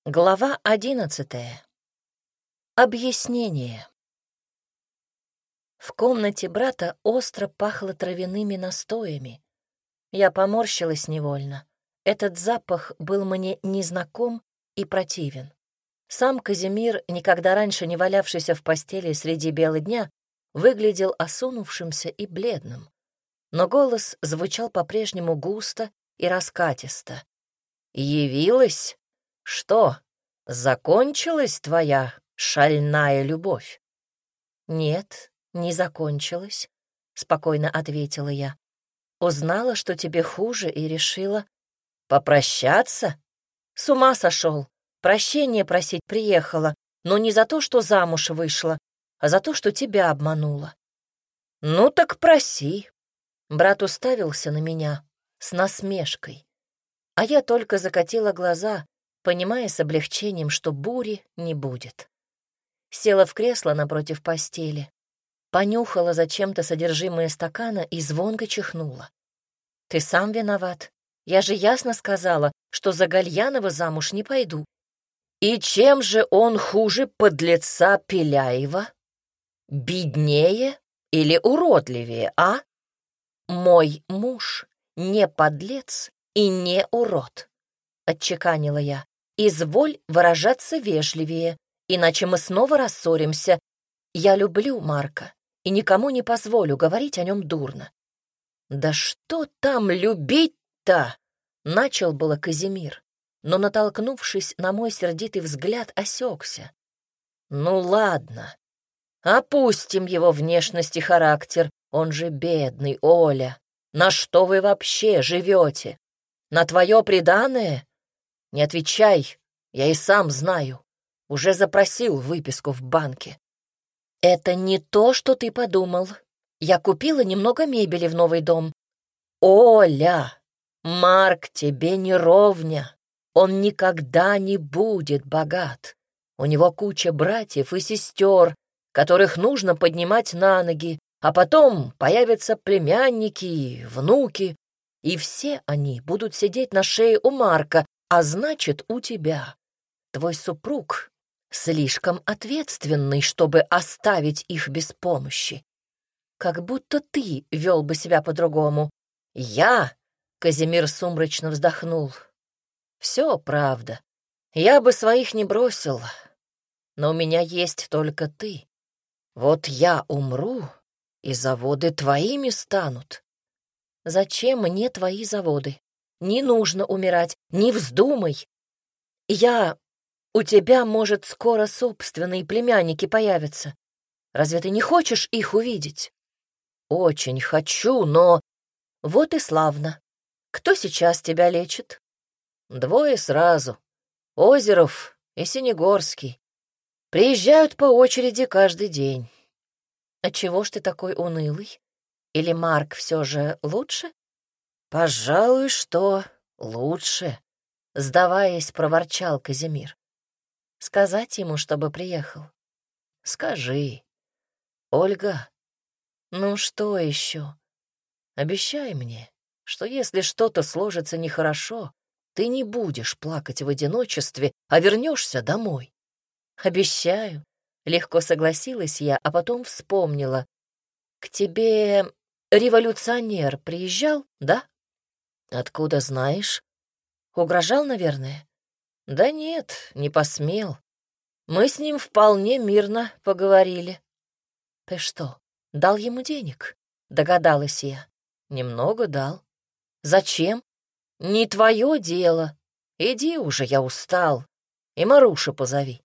Глава 11. Объяснение. В комнате брата остро пахло травяными настоями. Я поморщилась невольно. Этот запах был мне незнаком и противен. Сам Казимир, никогда раньше не валявшийся в постели среди бела дня, выглядел осунувшимся и бледным. Но голос звучал по-прежнему густо и раскатисто. «Явилась? Что, закончилась твоя шальная любовь?» «Нет, не закончилась», — спокойно ответила я. «Узнала, что тебе хуже, и решила...» «Попрощаться? С ума сошел. Прощения просить приехала, но не за то, что замуж вышла, а за то, что тебя обманула». «Ну так проси». Брат уставился на меня с насмешкой, а я только закатила глаза, понимая с облегчением, что бури не будет. Села в кресло напротив постели, понюхала зачем-то содержимое стакана и звонко чихнула. «Ты сам виноват. Я же ясно сказала, что за Гальянова замуж не пойду». «И чем же он хуже подлеца Пеляева? Беднее или уродливее, а?» «Мой муж не подлец и не урод», — отчеканила я. «Изволь выражаться вежливее, иначе мы снова рассоримся. Я люблю Марка и никому не позволю говорить о нем дурно». «Да что там любить-то?» — начал было Казимир, но, натолкнувшись на мой сердитый взгляд, осекся. «Ну ладно, опустим его внешность и характер, он же бедный, Оля. На что вы вообще живете? На твое приданое? Не отвечай, я и сам знаю. Уже запросил выписку в банке». «Это не то, что ты подумал. Я купила немного мебели в новый дом». «Оля, Марк тебе не ровня. Он никогда не будет богат. У него куча братьев и сестер, которых нужно поднимать на ноги, а потом появятся племянники, внуки, и все они будут сидеть на шее у Марка, а значит, у тебя. Твой супруг слишком ответственный, чтобы оставить их без помощи. Как будто ты вел бы себя по-другому. Я, — Казимир сумрачно вздохнул, — все правда. Я бы своих не бросил, но у меня есть только ты. Вот я умру, и заводы твоими станут. Зачем мне твои заводы? Не нужно умирать, не вздумай. У тебя, может, скоро собственные племянники появятся. Разве ты не хочешь их увидеть? Очень хочу, но... Вот и славно. Кто сейчас тебя лечит? Двое сразу. Озеров и Синегорский. Приезжают по очереди каждый день. Отчего ж ты такой унылый? Или Марк все же лучше? Пожалуй, что лучше, сдаваясь, проворчал Казимир. Сказать ему, чтобы приехал? Скажи. Ольга, ну что еще? Обещай мне, что если что-то сложится нехорошо, ты не будешь плакать в одиночестве, а вернешься домой. Обещаю. Легко согласилась я, а потом вспомнила. К тебе революционер приезжал, да? Откуда знаешь? Угрожал, наверное? Да нет, не посмел. Мы с ним вполне мирно поговорили. Ты что, дал ему денег? Догадалась я. Немного дал. Зачем? Не твое дело. Иди уже, я устал. И Марушу позови.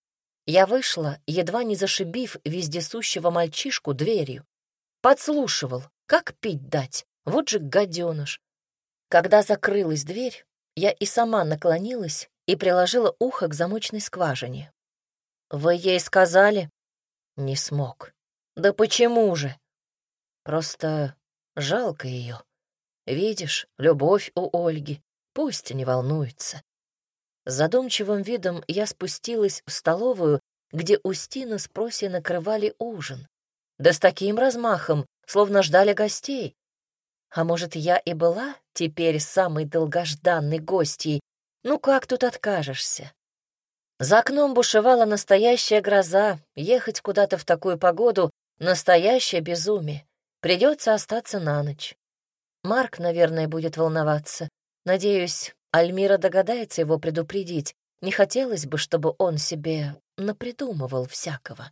Я вышла, едва не зашибив вездесущего мальчишку дверью. Подслушивал, как пить дать, вот же гаденыш. Когда закрылась дверь, я и сама наклонилась и приложила ухо к замочной скважине. «Вы ей сказали?» Не смог. «Да почему же?» Просто жалко ее. Видишь, любовь у Ольги, пусть не волнуется. С задумчивым видом я спустилась в столовую, где Устина с Просей накрывали ужин. Да с таким размахом, словно ждали гостей. А может, я и была теперь самой долгожданной гостьей? Ну как тут откажешься? За окном бушевала настоящая гроза. Ехать куда-то в такую погоду — настоящее безумие. Придется остаться на ночь. Марк, наверное, будет волноваться. Надеюсь, Альмира догадается его предупредить. Не хотелось бы, чтобы он себе напридумывал всякого.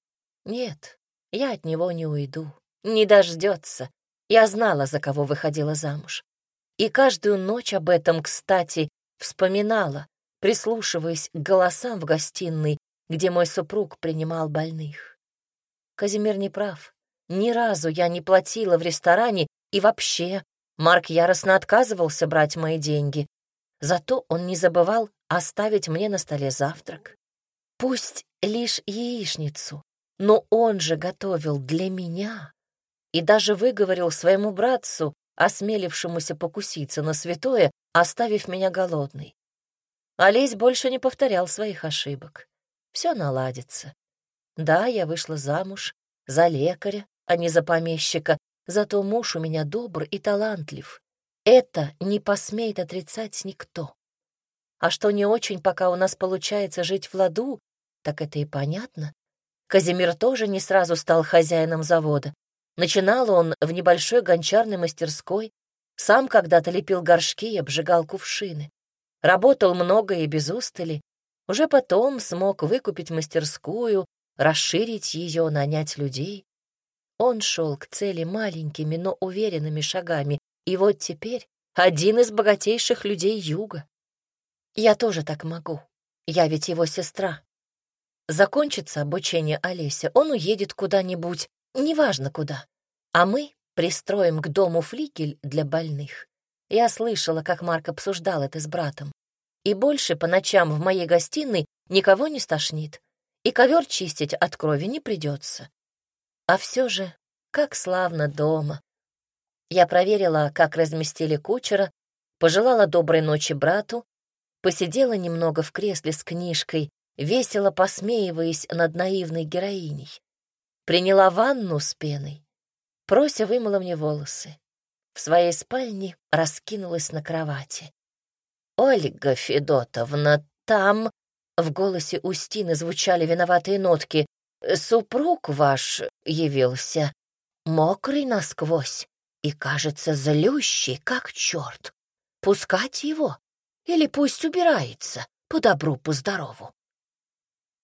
Нет, я от него не уйду. Не дождется. Я знала, за кого выходила замуж. И каждую ночь об этом, кстати, вспоминала, прислушиваясь к голосам в гостиной, где мой супруг принимал больных. Казимир не прав. Ни разу я не платила в ресторане, и вообще Марк яростно отказывался брать мои деньги. Зато он не забывал оставить мне на столе завтрак. Пусть лишь яичницу, но он же готовил для меня и даже выговорил своему братцу, осмелившемуся покуситься на святое, оставив меня голодной. Олесь больше не повторял своих ошибок. Все наладится. Да, я вышла замуж за лекаря, а не за помещика, зато муж у меня добр и талантлив. Это не посмеет отрицать никто. А что не очень, пока у нас получается жить в ладу, так это и понятно. Казимир тоже не сразу стал хозяином завода. Начинал он в небольшой гончарной мастерской, сам когда-то лепил горшки и обжигал кувшины. Работал много и без устали. Уже потом смог выкупить мастерскую, расширить ее, нанять людей. Он шел к цели маленькими, но уверенными шагами, и вот теперь один из богатейших людей Юга. Я тоже так могу. Я ведь его сестра. Закончится обучение Олеся, он уедет куда-нибудь, неважно куда. А мы пристроим к дому флигель для больных. Я слышала, как Марк обсуждал это с братом. И больше по ночам в моей гостиной никого не стошнит, и ковер чистить от крови не придется. А все же, как славно дома. Я проверила, как разместили кучера, пожелала доброй ночи брату, посидела немного в кресле с книжкой, весело посмеиваясь над наивной героиней. Приняла ванну с пеной. Прося вымыла мне волосы. В своей спальне раскинулась на кровати. «Ольга Федотовна, там...» В голосе Устины звучали виноватые нотки. «Супруг ваш явился, мокрый насквозь и, кажется, злющий, как черт. Пускать его? Или пусть убирается, по добру, по здорову?»